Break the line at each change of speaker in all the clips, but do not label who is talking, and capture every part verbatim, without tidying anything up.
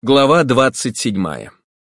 Глава двадцать седьмая.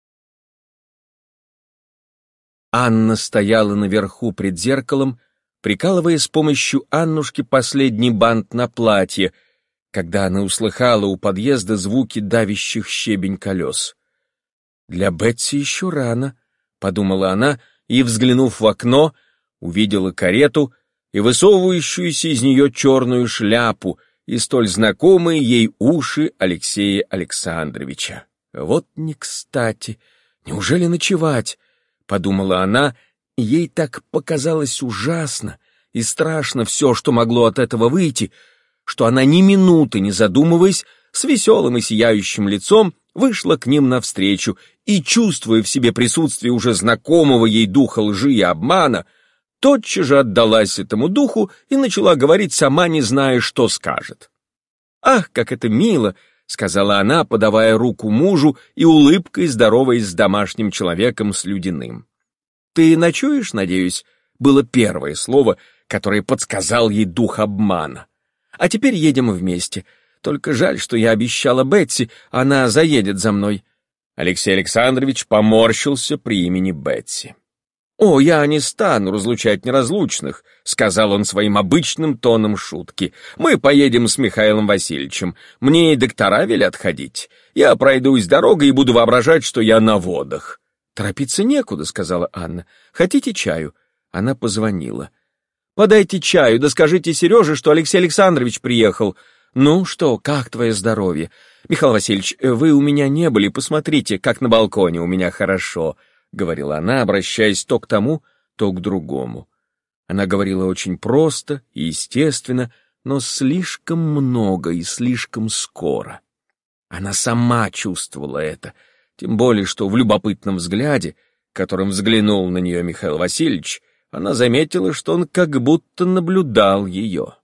Анна стояла наверху пред зеркалом, прикалывая с помощью Аннушки последний бант на платье, когда она услыхала у подъезда звуки давящих щебень колес. «Для Бетси еще рано», — подумала она, и, взглянув в окно, увидела карету и высовывающуюся из нее черную шляпу и столь знакомые ей уши Алексея Александровича. «Вот не кстати! Неужели ночевать?» — подумала она, и ей так показалось ужасно и страшно все, что могло от этого выйти, что она ни минуты не задумываясь, с веселым и сияющим лицом вышла к ним навстречу и, чувствуя в себе присутствие уже знакомого ей духа лжи и обмана, тотчас же отдалась этому духу и начала говорить, сама не зная, что скажет. «Ах, как это мило!» — сказала она, подавая руку мужу и улыбкой здороваясь с домашним человеком слюдяным. «Ты ночуешь, надеюсь?» — было первое слово, которое подсказал ей дух обмана. «А теперь едем вместе. Только жаль, что я обещала Бетси, она заедет за мной». Алексей Александрович поморщился при имени Бетси. «О, я не стану разлучать неразлучных», — сказал он своим обычным тоном шутки. «Мы поедем с Михаилом Васильевичем. Мне и доктора велят ходить. Я пройдусь дорогой и буду воображать, что я на водах». «Торопиться некуда», — сказала Анна. «Хотите чаю?» Она позвонила. «Подайте чаю, да скажите Сереже, что Алексей Александрович приехал». «Ну что, как твое здоровье? Михаил Васильевич, вы у меня не были, посмотрите, как на балконе у меня хорошо», — говорила она, обращаясь то к тому, то к другому. Она говорила очень просто и естественно, но слишком много и слишком скоро. Она сама чувствовала это, тем более, что в любопытном взгляде, которым взглянул на нее Михаил Васильевич, она заметила, что он как будто наблюдал ее.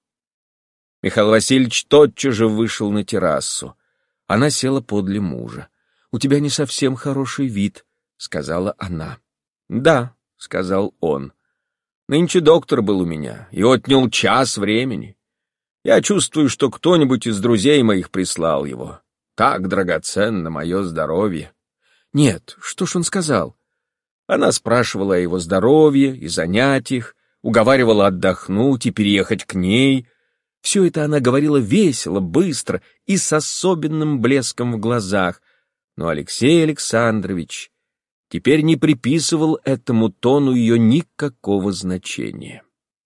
Михаил Васильевич тотчас же вышел на террасу. Она села подле мужа. «У тебя не совсем хороший вид», — сказала она. «Да», — сказал он. «Нынче доктор был у меня и отнял час времени. Я чувствую, что кто-нибудь из друзей моих прислал его. Так драгоценно мое здоровье». «Нет, что ж он сказал?» Она спрашивала о его здоровье и занятиях, уговаривала отдохнуть и переехать к ней. Все это она говорила весело, быстро и с особенным блеском в глазах, но Алексей Александрович теперь не приписывал этому тону ее никакого значения.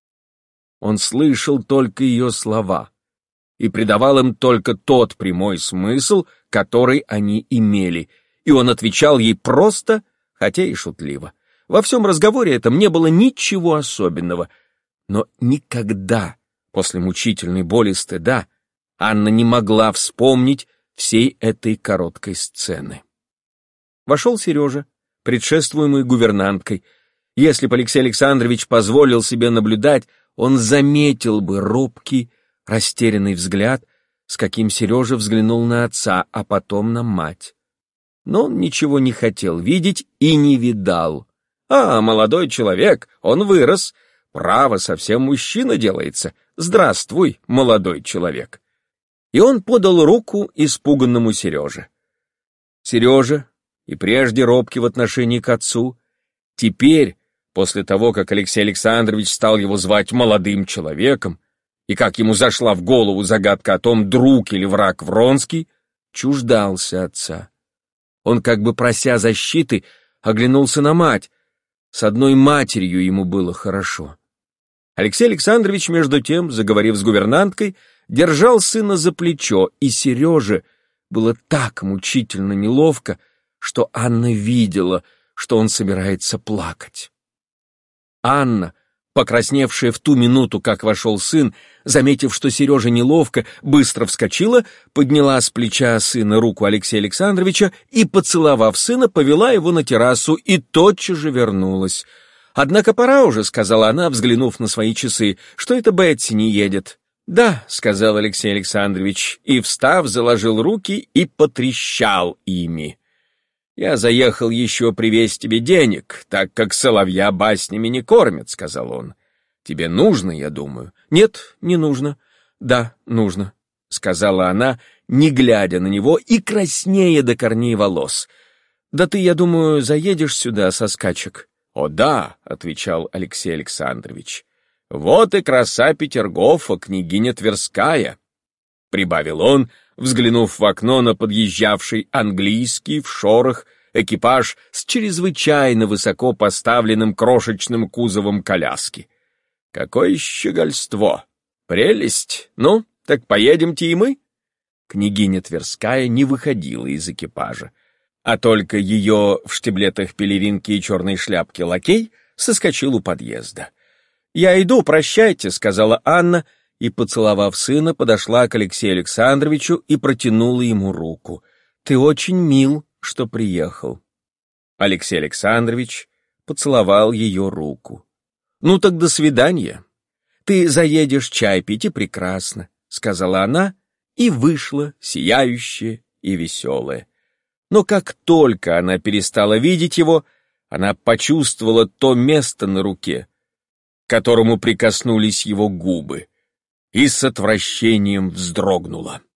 Он слышал только ее слова и придавал им только тот прямой смысл, который они имели, и он отвечал ей просто, хотя и шутливо. Во всем разговоре этом не было ничего особенного, но никогда после мучительной боли стыда Анна не могла вспомнить всей этой короткой сцены. Вошел Сережа, предшествуемый гувернанткой. Если бы Алексей Александрович позволил себе наблюдать, он заметил бы робкий, растерянный взгляд, с каким Сережа взглянул на отца, а потом на мать. Но он ничего не хотел видеть и не видал. «А, молодой человек, он вырос. Право, совсем мужчина делается. Здравствуй, молодой человек». И он подал руку испуганному Сереже. Сережа, и прежде робкий в отношении к отцу, теперь, после того, как Алексей Александрович стал его звать молодым человеком, и как ему зашла в голову загадка о том, друг или враг Вронский, чуждался отца. Он, как бы прося защиты, оглянулся на мать. С одной матерью ему было хорошо. Алексей Александрович, между тем, заговорив с гувернанткой, держал сына за плечо, и Сереже было так мучительно неловко, что Анна видела, что он собирается плакать. Анна, покрасневшая в ту минуту, как вошел сын, заметив, что Сережа неловко, быстро вскочила, подняла с плеча сына руку Алексея Александровича и, поцеловав сына, повела его на террасу и тотчас же вернулась. «Однако пора уже», — сказала она, взглянув на свои часы, — «что это Бетси не едет». «Да», — сказал Алексей Александрович, и, встав, заложил руки и потрещал ими. «Я заехал еще привезть тебе денег, так как соловья баснями не кормят», — сказал он. «Тебе нужно, я думаю». «Нет, не нужно». «Да, нужно», — сказала она, не глядя на него и краснея до корней волос. «Да ты, я думаю, заедешь сюда со скачек?» «О да», — отвечал Алексей Александрович. «Вот и краса Петергофа, княгиня Тверская», — прибавил он, взглянув в окно на подъезжавший английский в шорох экипаж с чрезвычайно высоко поставленным крошечным кузовом коляски. «Какое щегольство! Прелесть! Ну, так поедемте и мы?» Княгиня Тверская не выходила из экипажа, а только ее в штиблетах пелеринки и черной шляпке лакей соскочил у подъезда. «Я иду, прощайте», — сказала Анна, и, поцеловав сына, подошла к Алексею Александровичу и протянула ему руку. «Ты очень мил, что приехал». Алексей Александрович поцеловал ее руку. «Ну так до свидания. Ты заедешь чай пить, и прекрасно», — сказала она и вышла, сияющая и веселая. Но как только она перестала видеть его, она почувствовала то место на руке, к которому прикоснулись его губы, и с отвращением вздрогнула.